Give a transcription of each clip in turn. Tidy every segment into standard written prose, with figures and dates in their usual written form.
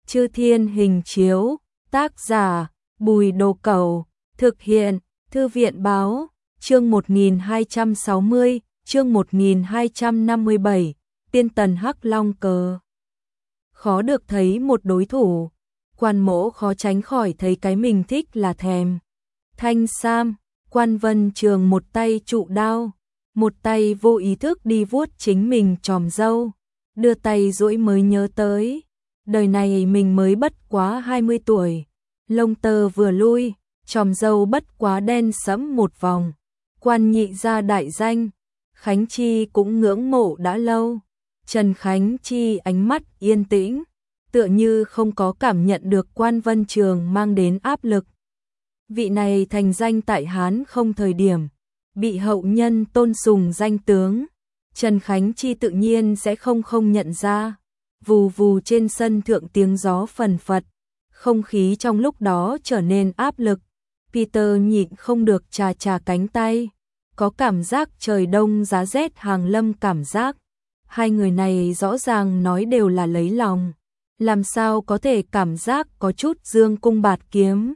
Chư Thiên Hình Chiếu, tác giả Bùi Đồ Cẩu, thực hiện Thư viện Báo, chương 1260, chương 1257, Tiên Tần Hắc Long Cờ. Khó được thấy một đối thủ, Quan Mỗ khó tránh khỏi thấy cái mình thích là thèm. Thanh Sam, Quan Vân Trường một tay trụ đao, một tay vô ý thức đi vuốt chính mình chòm râu, đưa tay duỗi mới nhớ tới, đời này mình mới bất quá 20 tuổi, lông tơ vừa lui, chòm râu bất quá đen sẫm một vòng. Quan nhị gia đại danh, Khánh Chi cũng ngưỡng mộ đã lâu. Trần Khánh Chi ánh mắt yên tĩnh, tựa như không có cảm nhận được Quan Vân Trường mang đến áp lực. Vị này thành danh tại Hán không thời điểm, bị hậu nhân tôn sùng danh tướng, Trần Khánh Chi tự nhiên sẽ không nhận ra. Vù vù trên sân thượng tiếng gió phần phật, không khí trong lúc đó trở nên áp lực. Peter nhịn không được chà cánh tay, có cảm giác trời đông giá rét hàng lâm cảm giác. Hai người này rõ ràng nói đều là lấy lòng, làm sao có thể cảm giác có chút dương cung bạt kiếm.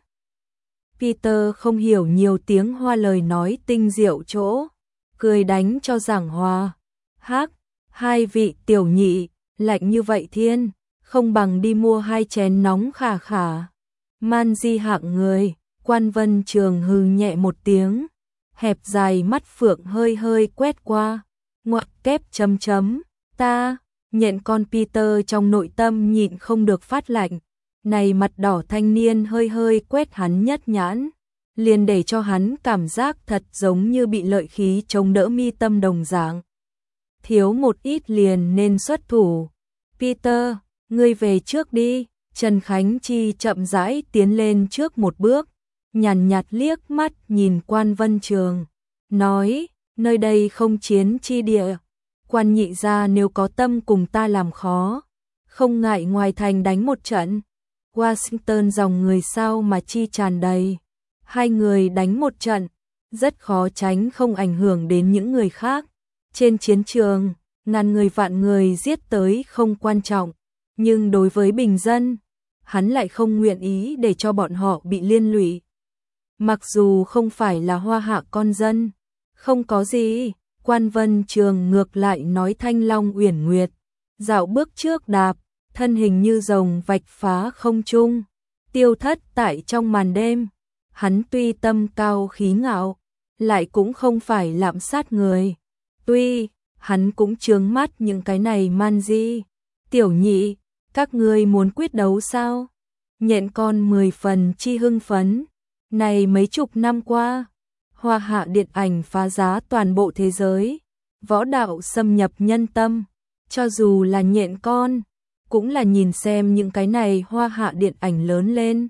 Peter không hiểu nhiều tiếng Hoa lời nói tinh diệu chỗ, cười đánh cho giảng hòa. Hắc, hai vị tiểu nhị, lạnh như vậy thiên, không bằng đi mua 2 chén nóng khả khả. Man di hạng người, Quan Vân Trường hừ nhẹ một tiếng, hẹp dài mắt phượng hơi quét qua, ngoặc kép chấm, ta, nhện con Peter trong nội tâm nhịn không được phát lạnh, này mặt đỏ thanh niên hơi quét hắn nhất nhãn, liền để cho hắn cảm giác thật giống như bị lợi khí chống đỡ mi tâm đồng dạng. Thiếu một ít liền nên xuất thủ. Peter, ngươi về trước đi. Trần Khánh Chi chậm rãi tiến lên trước một bước, nhàn nhạt liếc mắt nhìn Quan Vân Trường, nói, nơi đây không chiến chi địa, Quan nhị gia nếu có tâm cùng ta làm khó, không ngại ngoài thành đánh một trận. Washington dòng người sao mà chi tràn đầy, hai người đánh một trận, rất khó tránh không ảnh hưởng đến những người khác. Trên chiến trường, ngàn người vạn người giết tới không quan trọng, nhưng đối với bình dân, hắn lại không nguyện ý để cho bọn họ bị liên lụy. Mặc dù không phải là Hoa hạ con dân, không có gì, Quan Vân Trường ngược lại nói thanh long uyển nguyệt, dạo bước trước đạp, thân hình như rồng vạch phá không trung, tiêu thất tại trong màn đêm. Hắn tuy tâm cao khí ngạo, lại cũng không phải lạm sát người. Tuy, hắn cũng chướng mắt những cái này man di. Tiểu nhị, các ngươi muốn quyết đấu sao? Nhện con 10 phần chi hưng phấn. Này mấy chục năm qua, Hoa hạ điện ảnh phá giá toàn bộ thế giới, võ đạo xâm nhập nhân tâm, cho dù là nhện con, cũng là nhìn xem những cái này Hoa hạ điện ảnh lớn lên.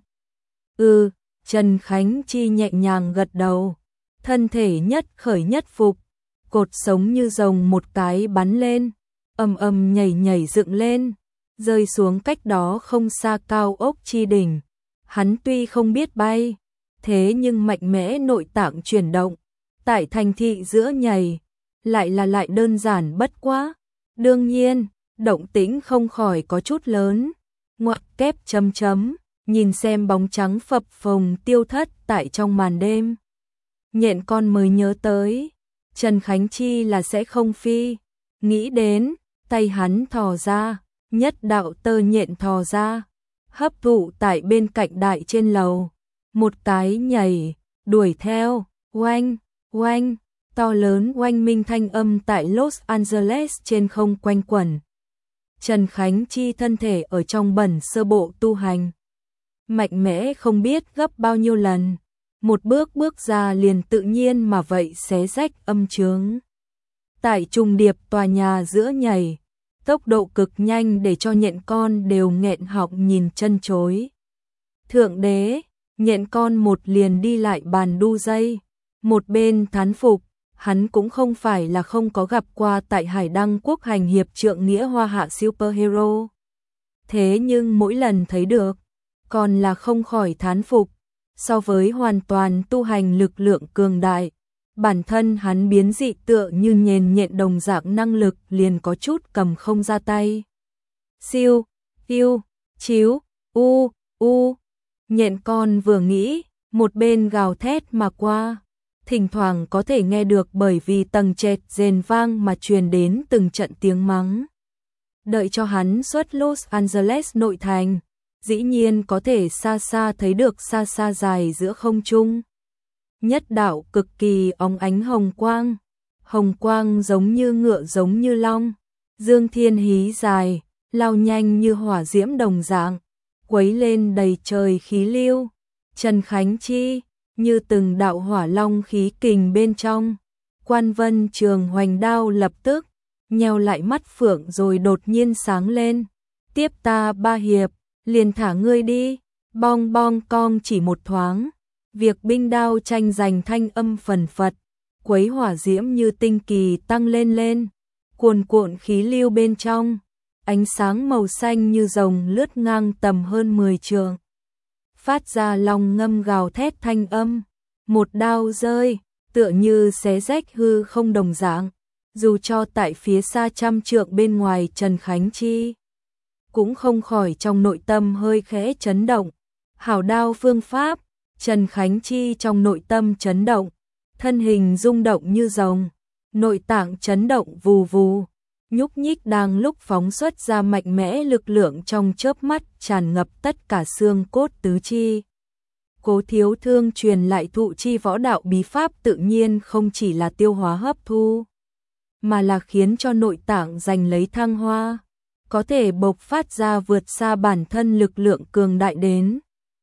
Trần Khánh Chi nhẹ nhàng gật đầu, thân thể nhất khởi nhất phục, cột sống như rồng một cái bắn lên, ầm nhảy dựng lên, rơi xuống cách đó không xa cao ốc chi đỉnh. Hắn tuy không biết bay, thế nhưng mạnh mẽ nội tạng chuyển động, tại thành thị giữa nhảy, lại đơn giản bất quá. Đương nhiên, động tĩnh không khỏi có chút lớn, ngoặc kép chấm, nhìn xem bóng trắng phập phồng tiêu thất tại trong màn đêm. Nhện con mới nhớ tới, Trần Khánh Chi là sẽ không phi, nghĩ đến, tay hắn thò ra, nhất đạo tơ nhện thò ra, hấp thụ tại bên cạnh đại trên lầu, một cái nhảy, đuổi theo, oanh, to lớn oanh minh thanh âm tại Los Angeles trên không quanh quẩn. Trần Khánh Chi thân thể ở trong bẩn sơ bộ tu hành, mạnh mẽ không biết gấp bao nhiêu lần, một bước ra liền tự nhiên mà vậy xé rách âm chướng. Tại trùng điệp tòa nhà giữa nhảy, tốc độ cực nhanh để cho nhện con đều nghẹn họng nhìn chân chối. Thượng đế, nhện con một liền đi lại bàn đu dây, một bên thán phục, hắn cũng không phải là không có gặp qua tại Hải Đăng Quốc hành hiệp trượng nghĩa Hoa hạ superhero. Thế nhưng mỗi lần thấy được, còn là không khỏi thán phục, so với hoàn toàn tu hành lực lượng cường đại, bản thân hắn biến dị tựa như nhện đồng dạng năng lực liền có chút cầm không ra tay. Siêu, chiếu, u, nhện con vừa nghĩ, một bên gào thét mà qua. Thỉnh thoảng có thể nghe được bởi vì tầng trệt rền vang mà truyền đến từng trận tiếng mắng. Đợi cho hắn xuất Los Angeles nội thành, dĩ nhiên có thể xa xa thấy được xa xa dài giữa không trung. Nhất đạo cực kỳ óng ánh hồng quang giống như ngựa giống như long, dương thiên hí dài, lao nhanh như hỏa diễm đồng dạng, quấy lên đầy trời khí lưu. Trần Khánh Chi như từng đạo hỏa long khí kình bên trong. Quan Vân Trường hoành đao lập tức nheo lại mắt phượng rồi đột nhiên sáng lên. Tiếp ta 3 hiệp, liền thả ngươi đi. Bong bong cong chỉ một thoáng, việc binh đao tranh giành thanh âm phần phật, quấy hỏa diễm như tinh kỳ tăng lên, cuồn cuộn khí lưu bên trong, ánh sáng màu xanh như rồng lướt ngang tầm hơn 10 trượng. Phát ra long ngâm gào thét thanh âm, một đao rơi, tựa như xé rách hư không đồng dạng, dù cho tại phía xa trăm trượng bên ngoài Trần Khánh Chi cũng không khỏi trong nội tâm hơi khẽ chấn động. Hảo đao phương pháp, Trần Khánh Chi trong nội tâm chấn động, thân hình rung động như rồng, nội tạng chấn động vù vù, nhúc nhích đang lúc phóng xuất ra mạnh mẽ lực lượng trong chớp mắt tràn ngập tất cả xương cốt tứ chi. Cố Thiếu Thương truyền lại thụ chi võ đạo bí pháp tự nhiên không chỉ là tiêu hóa hấp thu, mà là khiến cho nội tạng giành lấy thăng hoa, có thể bộc phát ra vượt xa bản thân lực lượng cường đại đến.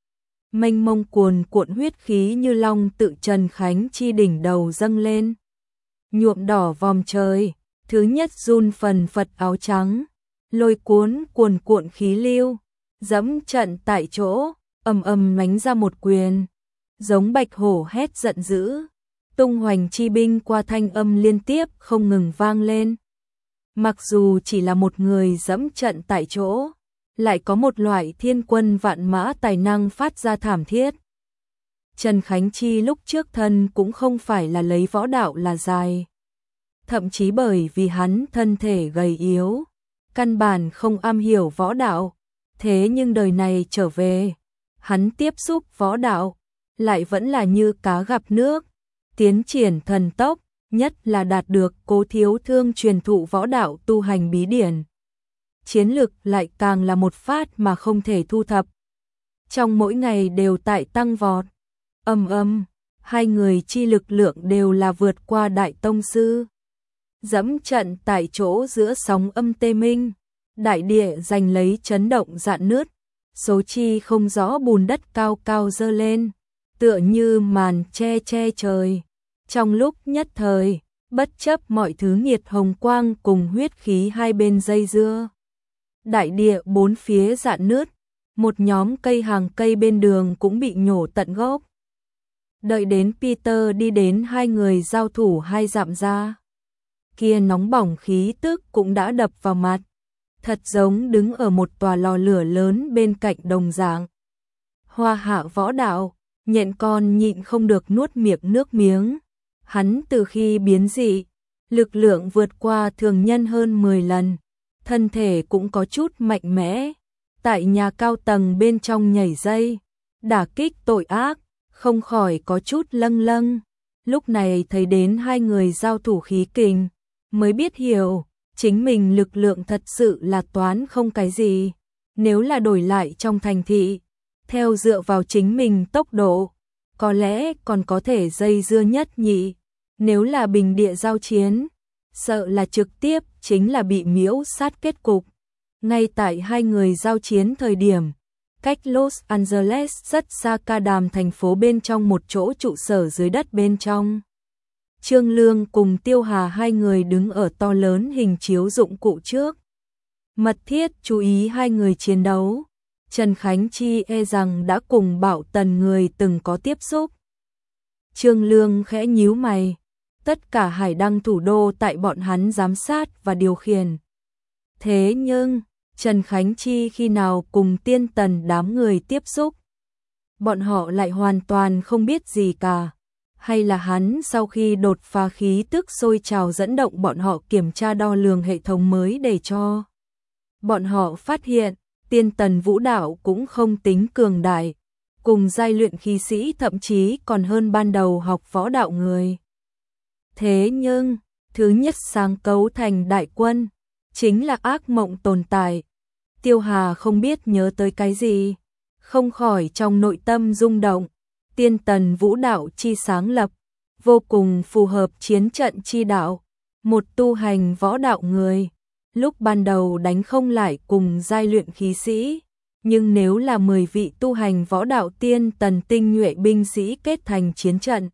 Mênh mông cuồn cuộn huyết khí như long tự Trần Khánh Chi đỉnh đầu dâng lên, nhuộm đỏ vòm trời, thứ nhất run phần phật áo trắng, lôi cuốn cuồn cuộn khí lưu, dẫm trận tại chỗ, ầm ầm đánh ra một quyền, giống bạch hổ hét giận dữ, tung hoành chi binh qua thanh âm liên tiếp không ngừng vang lên. Mặc dù chỉ là một người dẫm trận tại chỗ, lại có một loại thiên quân vạn mã tài năng phát ra thảm thiết. Trần Khánh Chi lúc trước thân cũng không phải là lấy võ đạo là dài, thậm chí bởi vì hắn thân thể gầy yếu, căn bản không am hiểu võ đạo, thế nhưng đời này trở về, hắn tiếp xúc võ đạo, lại vẫn là như cá gặp nước, tiến triển thần tốc, nhất là đạt được Cố Thiếu Thương truyền thụ võ đạo tu hành bí điển. Chiến lực lại càng là một phát mà không thể thu thập. Trong mỗi ngày đều tại tăng vọt, hai người chi lực lượng đều là vượt qua đại tông sư. Dẫm trận tại chỗ giữa sóng âm tê minh, đại địa giành lấy chấn động rạn nứt, số chi không rõ bùn đất cao cao dơ lên, tựa như màn che trời. Trong lúc nhất thời, bất chấp mọi thứ nhiệt hồng quang cùng huyết khí hai bên dây dưa, đại địa bốn phía rạn nứt, một nhóm hàng cây bên đường cũng bị nhổ tận gốc. Đợi đến Peter đi đến hai người giao thủ 2 dặm ra, kia nóng bỏng khí tức cũng đã đập vào mặt, thật giống đứng ở một tòa lò lửa lớn bên cạnh đồng dạng. Hoa hạ võ đạo, nhện con nhịn không được nuốt miệng nước miếng. Hắn từ khi biến dị, lực lượng vượt qua thường nhân hơn 10 lần, thân thể cũng có chút mạnh mẽ, tại nhà cao tầng bên trong nhảy dây, đả kích tội ác, không khỏi có chút lâng. Lúc này thấy đến hai người giao thủ khí kình, mới biết hiểu, chính mình lực lượng thật sự là toán không cái gì. Nếu là đổi lại trong thành thị, theo dựa vào chính mình tốc độ, có lẽ còn có thể dây dưa nhất nhị. Nếu là bình địa giao chiến, sợ là trực tiếp chính là bị miễu sát kết cục. Ngay tại hai người giao chiến thời điểm, cách Los Angeles rất xa ca đàm thành phố bên trong một chỗ trụ sở dưới đất bên trong. Trương Lương cùng Tiêu Hà hai người đứng ở to lớn hình chiếu dụng cụ trước, mật thiết chú ý hai người chiến đấu. Trần Khánh Chi e rằng đã cùng Bảo Tần người từng có tiếp xúc. Trương Lương khẽ nhíu mày, tất cả hải đăng thủ đô tại bọn hắn giám sát và điều khiển. Thế nhưng, Trần Khánh Chi khi nào cùng Tiên Tần đám người tiếp xúc? Bọn họ lại hoàn toàn không biết gì cả. Hay là hắn sau khi đột phá khí tức sôi trào dẫn động bọn họ kiểm tra đo lường hệ thống mới để cho bọn họ phát hiện, tiên tần vũ đạo cũng không tính cường đại, cùng giai luyện khí sĩ thậm chí còn hơn ban đầu học võ đạo người. Thế nhưng, thứ nhất sáng cấu thành đại quân, chính là ác mộng tồn tại. Tiêu Hà không biết nhớ tới cái gì, không khỏi trong nội tâm rung động. Tiên tần vũ đạo chi sáng lập, vô cùng phù hợp chiến trận chi đạo. Một tu hành võ đạo người, lúc ban đầu đánh không lại cùng giai luyện khí sĩ, nhưng nếu là 10 vị tu hành võ đạo tiên tần tinh nhuệ binh sĩ kết thành chiến trận,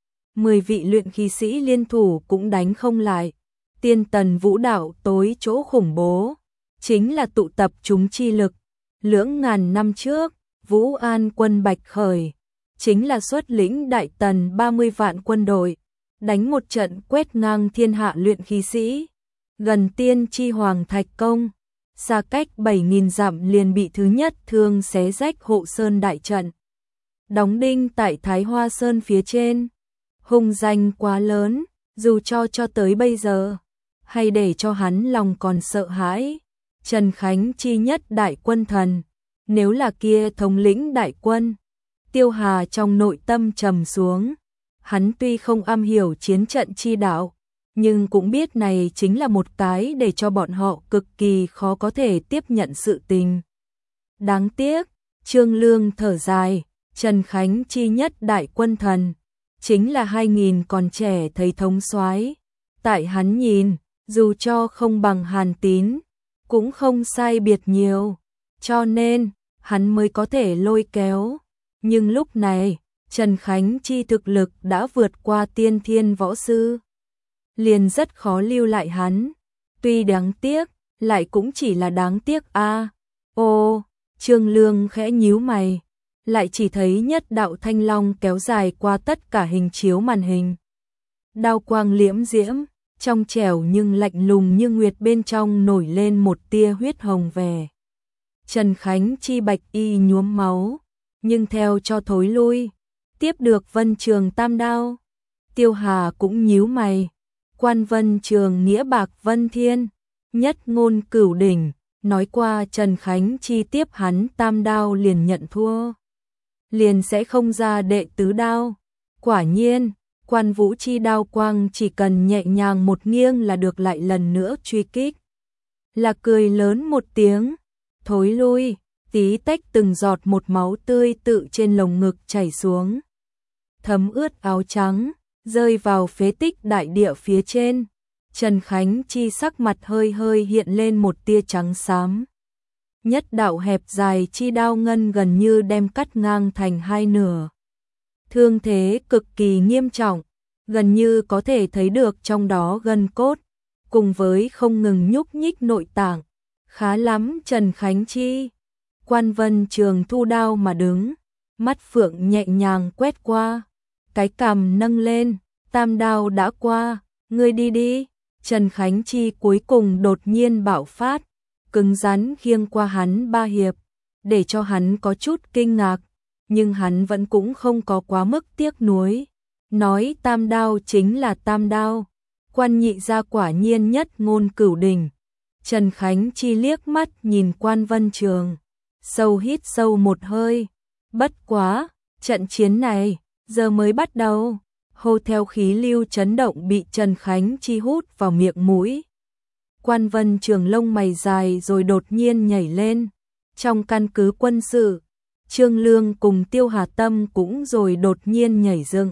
10 vị luyện khí sĩ liên thủ cũng đánh không lại. Tiên tần vũ đạo tối chỗ khủng bố, chính là tụ tập chúng chi lực. Lưỡng ngàn năm trước, Vũ An quân Bạch Khởi, chính là xuất lĩnh đại tần 30 vạn quân đội, đánh một trận quét ngang thiên hạ luyện khí sĩ. Gần tiên chi hoàng Thạch Công, xa cách 7.000 dặm liền bị thứ nhất thương xé rách hộ sơn đại trận. Đóng đinh tại Thái Hoa Sơn phía trên, hung danh quá lớn, dù cho tới bây giờ, hay để cho hắn lòng còn sợ hãi. Trần Khánh chi nhất đại quân thần, nếu là kia thống lĩnh đại quân, Tiêu Hà trong nội tâm trầm xuống. Hắn tuy không am hiểu chiến trận chi đạo, nhưng cũng biết này chính là một cái để cho bọn họ cực kỳ khó có thể tiếp nhận sự tình. Đáng tiếc, Trương Lương thở dài, Trần Khánh chi nhất đại quân thần, chính là 2.000 còn trẻ thấy thống soái. Tại hắn nhìn, dù cho không bằng Hàn Tín, cũng không sai biệt nhiều, cho nên hắn mới có thể lôi kéo. Nhưng lúc này, Trần Khánh chi thực lực đã vượt qua tiên thiên võ sư, liền rất khó lưu lại hắn. Tuy đáng tiếc, lại cũng chỉ là đáng tiếc a. Ô, Trương Lương khẽ nhíu mày, lại chỉ thấy nhất đạo thanh long kéo dài qua tất cả hình chiếu màn hình. Đao quang liễm diễm, trong trẻo nhưng lạnh lùng như nguyệt, bên trong nổi lên một tia huyết hồng vẻ. Trần Khánh chi bạch y nhuốm máu, nhưng theo cho thối lui, tiếp được Vân Trường tam đao. Tiêu Hà cũng nhíu mày, Quan Vân Trường nghĩa bạc Vân Thiên, nhất ngôn cửu đỉnh, nói qua Trần Khánh chi tiếp hắn tam đao liền nhận thua, liền sẽ không ra đệ tứ đao. Quả nhiên, Quan Vũ chi đao quang chỉ cần nhẹ nhàng một nghiêng là được lại lần nữa truy kích. Là cười lớn một tiếng, thối lui, tí tách từng giọt một máu tươi tự trên lồng ngực chảy xuống, thấm ướt áo trắng, rơi vào phế tích đại địa phía trên. Trần Khánh chi sắc mặt hơi hơi hiện lên một tia trắng xám. Nhất đạo hẹp dài chi đao ngân gần như đem cắt ngang thành hai nửa. Thương thế cực kỳ nghiêm trọng, gần như có thể thấy được trong đó gân cốt, cùng với không ngừng nhúc nhích nội tạng. Khá lắm Trần Khánh chi. Quan Vân Trường thu đao mà đứng, mắt phượng nhẹ nhàng quét qua, cái cằm nâng lên, tam đao đã qua, ngươi đi đi. Trần Khánh chi cuối cùng đột nhiên bạo phát, cứng rắn khiêng qua hắn 3 hiệp, để cho hắn có chút kinh ngạc, nhưng hắn vẫn cũng không có quá mức tiếc nuối. Nói tam đao chính là tam đao, Quan nhị gia quả nhiên nhất ngôn cửu đỉnh. Trần Khánh chi liếc mắt nhìn Quan Vân Trường, sâu hít sâu một hơi, bất quá, trận chiến này, giờ mới bắt đầu. Hô theo khí lưu chấn động bị Trần Khánh chi hút vào miệng mũi. Quan Vân Trường lông mày dài rồi đột nhiên nhảy lên. Trong căn cứ quân sự, Trương Lương cùng Tiêu Hà Tâm cũng rồi đột nhiên nhảy dựng.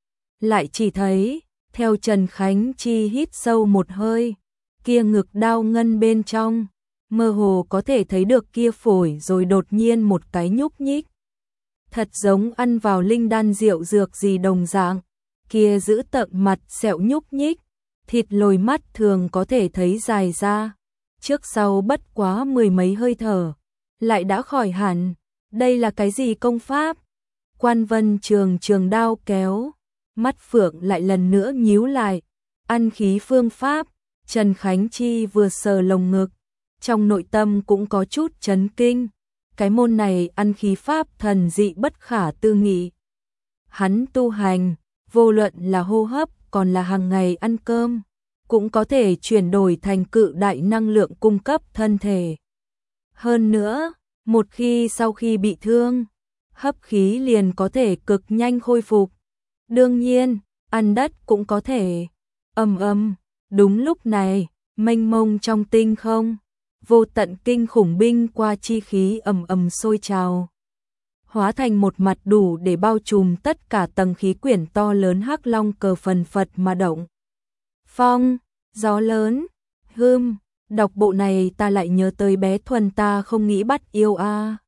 Lại chỉ thấy, theo Trần Khánh chi hít sâu một hơi, kia ngực đao ngân bên trong, mơ hồ có thể thấy được kia phổi rồi đột nhiên một cái nhúc nhích. Thật giống ăn vào linh đan rượu dược gì đồng dạng. Kia giữ tợn mặt sẹo nhúc nhích, thịt lồi mắt thường có thể thấy dài ra, trước sau bất quá 10 mấy hơi thở, lại đã khỏi hẳn. Đây là cái gì công pháp? Quan Vân Trường trường đao kéo, mắt phượng lại lần nữa nhíu lại, ăn khí phương pháp. Trần Khánh chi vừa sờ lồng ngực, trong nội tâm cũng có chút chấn kinh, cái môn này ăn khí pháp thần dị bất khả tư nghị. Hắn tu hành, vô luận là hô hấp còn là hàng ngày ăn cơm, cũng có thể chuyển đổi thành cự đại năng lượng cung cấp thân thể. Hơn nữa, một khi sau khi bị thương, hấp khí liền có thể cực nhanh khôi phục. Đương nhiên, ăn đất cũng có thể. Đúng lúc này, mênh mông trong tinh không, vô tận kinh khủng binh qua chi khí sôi trào, hóa thành một mặt đủ để bao trùm tất cả tầng khí quyển to lớn. Hắc Long cờ phần phật mà động. Phong, gió lớn, đọc bộ này ta lại nhớ tới bé Thuần, ta không nghĩ bắt yêu a.